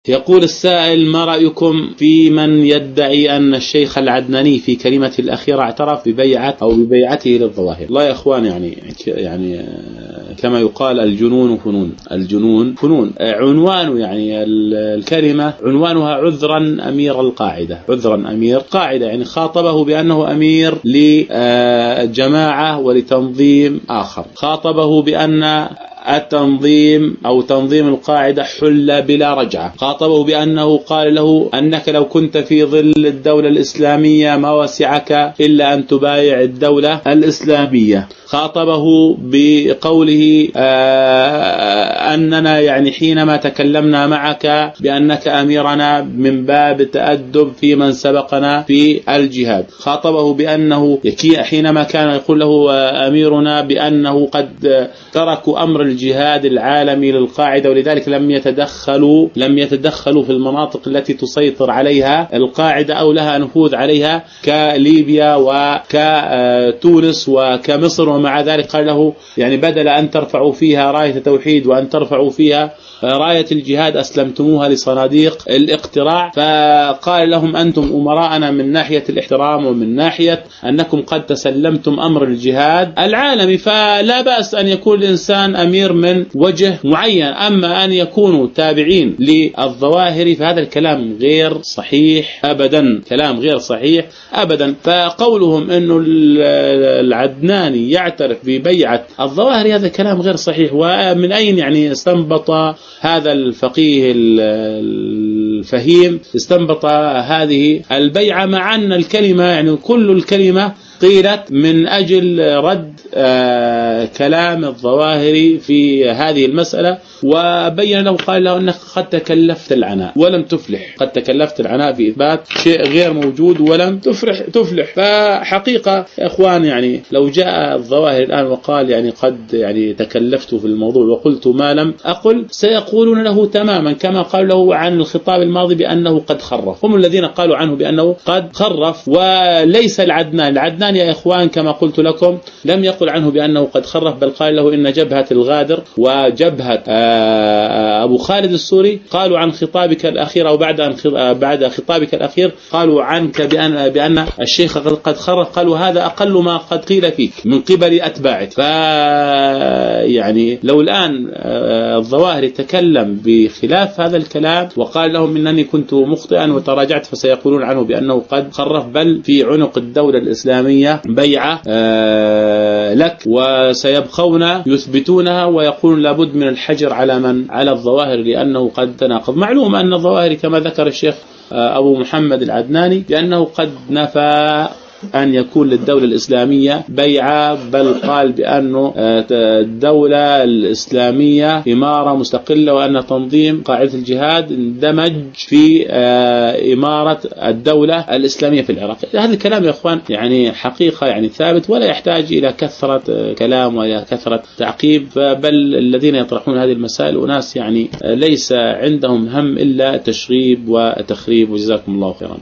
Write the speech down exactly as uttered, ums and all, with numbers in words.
يقول السائل: ما رأيكم في من يدعي أن الشيخ العدناني في كلمة الأخيرة اعترف ببيعة أو ببيعته للظواهر؟ لا يا إخوان، يعني يعني كما يقال الجنون فنون، الجنون فنون. عنوان يعني الكلمة عنوانها عذرا أمير القاعدة، عذرا أمير قاعدة، يعني خاطبه بأنه أمير لجماعة ولتنظيم آخر، خاطبه بأن التنظيم أو تنظيم القاعدة حل بلا رجعة، خاطبه بأنه قال له أنك لو كنت في ظل الدولة الإسلامية ما وسعك إلا أن تبايع الدولة الإسلامية، خاطبه بقوله آه أننا يعني حينما تكلمنا معك بأنك أميرنا من باب التأدب في من سبقنا في الجهاد، خاطبه بأنه حينما كان يقول له أميرنا بأنه قد تركوا أمر الجهاد العالمي للقاعدة ولذلك لم يتدخلوا لم يتدخلوا في المناطق التي تسيطر عليها القاعدة أو لها نفوذ عليها كليبيا وكتونس وكمصر، ومع ذلك قال له يعني بدل أن ترفعوا فيها راية التوحيد وأن ترفعوا فيها راية الجهاد أسلمتموها لصناديق الاقتراع. فقال لهم أنتم أمراءنا من ناحية الاحترام ومن ناحية أنكم قد تسلمتم أمر الجهاد العالمي، فلا بأس أن يكون الإنسان أمير من وجه معين، أما أن يكونوا تابعين للظواهر فهذا الكلام غير صحيح أبدا، كلام غير صحيح أبدا. فقولهم أنه العدناني يعترف ببيعة الظواهر هذا كلام غير صحيح. ومن أين يعني استنبط هذا الفقيه الفهيم استنبط هذه البيعة، مع أن الكلمة يعني كل الكلمة قيلت من أجل رد آه كلام الظواهري في هذه المسألة، وبين له قال له أنك قد تكلفت العناء ولم تفلح، قد تكلفت العناء في إثبات شيء غير موجود ولم تفلح تفلح فحقيقة يا إخوان يعني لو جاء الظواهر الآن وقال يعني قد يعني تكلفت في الموضوع وقلت ما لم أقل، سيقولون له تماما كما قال له عن الخطاب الماضي بأنه قد خرف. هم الذين قالوا عنه بأنه قد خرف وليس العدنان. العدنان يا إخوان كما قلت لكم لم يقل عنه بأنه قد خرف، بل قال له إن جبهة الغادر وجبهة أبو خالد السوري قالوا عن خطابك الأخير أو بعد بعد خطابك الأخير قالوا عنك بأن بأن الشيخ قد خرف، قالوا هذا أقل ما قد قيل فيك من قبل أتباعك. ف يعني لو الآن الظواهر تكلم بخلاف هذا الكلام وقال لهم إنني كنت مخطئا وتراجعت، فسيقولون عنه بأنه قد خرف، بل في عنق الدولة الإسلامية بيعة لك، وسيبقون يثبتونها ويقولون لابد من الحجر على من على الظواهر لأنه قد تناقض. معلوم أن الظواهر كما ذكر الشيخ أبو محمد العدناني بأنه قد نفى أن يكون للدولة الإسلامية بيعة، بل قال بأنه الدولة الإسلامية إمارة مستقلة وأن تنظيم قاعدة الجهاد اندمج في إمارة الدولة الإسلامية في العراق. هذا الكلام يا إخوان يعني حقيقة يعني ثابت ولا يحتاج إلى كثرة كلام ولا كثرة تعقيب، بل الذين يطرحون هذه المسائل وناس يعني ليس عندهم هم إلا تشغيب وتخريب، وجزاكم الله خيرا.